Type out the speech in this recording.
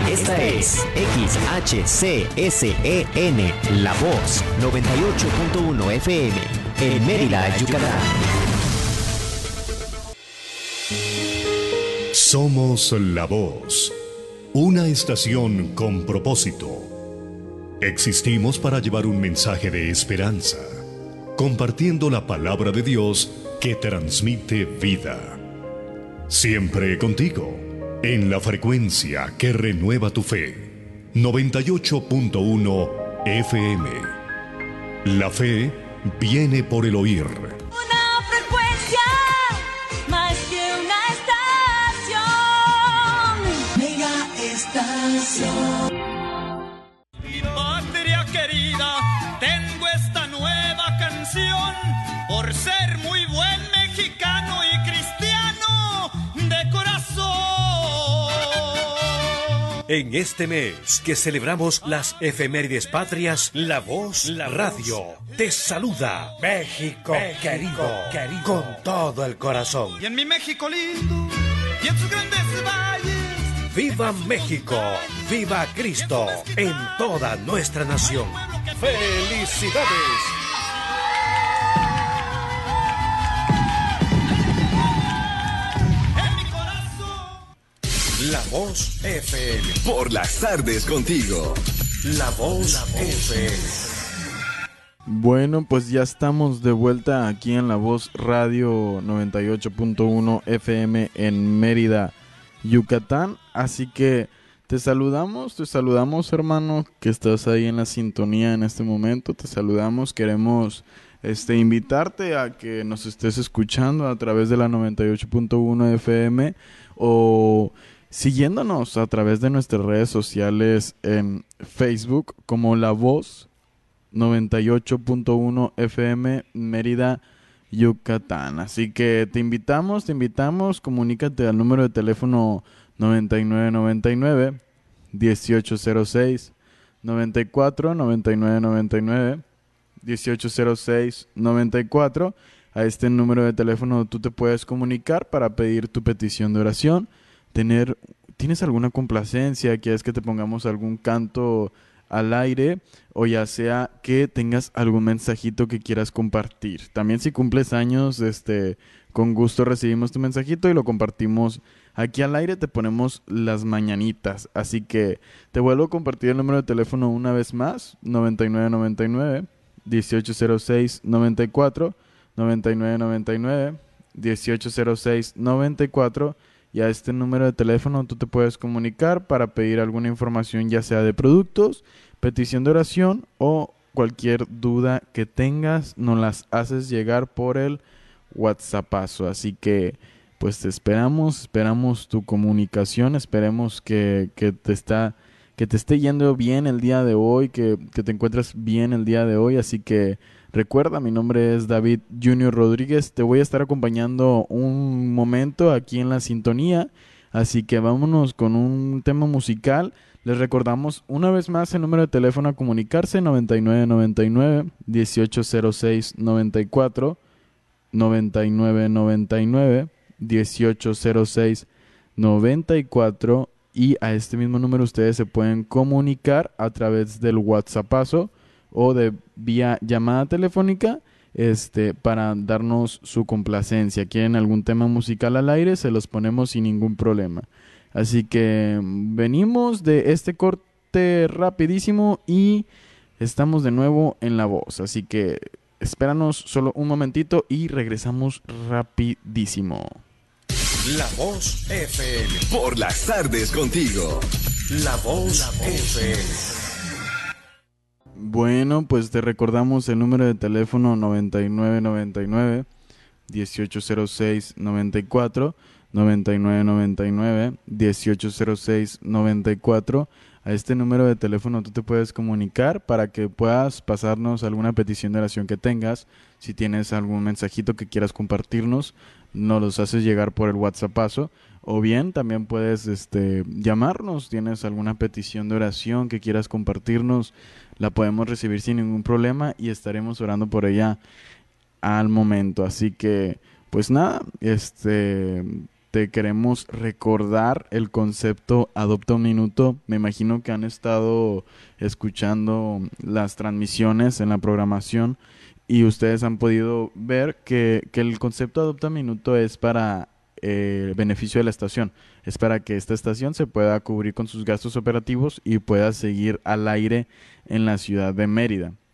Esta es XHCSEN, La Voz, 98.1 FM, en Mérida, Yucatán. Somos La Voz, una estación con propósito. Existimos para llevar un mensaje de esperanza, compartiendo la palabra de Dios que transmite vida. Siempre contigo, en la frecuencia que renueva tu fe. 98.1 FM. La fe viene por el oír. Una frecuencia más que una estación. Mega estación. Mi patria querida, tengo esta nueva canción por ser muy buen mexicano y cristiano de corazón. En este mes que celebramos las efemérides patrias, La Voz, la radio, te saluda México, querido, con todo el corazón. Y en mi México lindo, y en sus grandes valles. ¡Viva México! ¡Viva Cristo! En toda nuestra nación. ¡Felicidades! La Voz FM. Por las tardes contigo. La Voz FM. Bueno, pues ya estamos de vuelta aquí en La Voz Radio 98.1 FM en Mérida, Yucatán. Así que te saludamos hermano, que estás ahí en la sintonía en este momento. Te saludamos, queremos invitarte a que nos estés escuchando a través de la 98.1 FM o siguiéndonos a través de nuestras redes sociales en Facebook como La Voz 98.1 FM Mérida, Yucatán. Así que te invitamos, comunícate al número de teléfono 9999 1806 94 9999 1806 94. A este número de teléfono tú te puedes comunicar para pedir tu petición de oración. ¿Tienes alguna complacencia? ¿Quieres que te pongamos algún canto al aire? O ya sea que tengas algún mensajito que quieras compartir. También si cumples años, con gusto recibimos tu mensajito y lo compartimos aquí al aire. Te ponemos las mañanitas. Así que te vuelvo a compartir el número de teléfono una vez más. 9999 1806 94 9999 1806 94. Y a este número de teléfono tú te puedes comunicar para pedir alguna información, ya sea de productos, petición de oración o cualquier duda que tengas, nos las haces llegar por el WhatsAppazo. Así que pues te esperamos tu comunicación, esperemos que te esté yendo bien el día de hoy, que te encuentres bien el día de hoy. Así que recuerda, mi nombre es David Junior Rodríguez, te voy a estar acompañando un momento aquí en la sintonía, así que vámonos con un tema musical. Les recordamos una vez más el número de teléfono a comunicarse, 9999 1806 94 9999 1806 94, y a este mismo número ustedes se pueden comunicar a través del WhatsAppazo o de vía llamada telefónica para darnos su complacencia. Quieren algún tema musical al aire, se los ponemos sin ningún problema. Así que venimos de este corte rapidísimo y estamos de nuevo en La Voz. Así que espéranos solo un momentito y regresamos rapidísimo. La Voz FM. Por las tardes contigo. La Voz FM. Bueno, pues te recordamos el número de teléfono 9999 1806 94 9999 1806 94. A este número de teléfono tú te puedes comunicar para que puedas pasarnos alguna petición de oración que tengas. Si tienes algún mensajito que quieras compartirnos, nos los haces llegar por el WhatsAppazo. O bien también puedes llamarnos. Tienes alguna petición de oración que quieras compartirnos, la podemos recibir sin ningún problema y estaremos orando por ella al momento. Así que pues nada, te queremos recordar el concepto Adopta un Minuto. Me imagino que han estado escuchando las transmisiones en la programación y ustedes han podido ver que el concepto Adopta un Minuto es para beneficio de la estación. Es para que esta estación se pueda cubrir con sus gastos operativos y pueda seguir al aire en la ciudad de Mérida.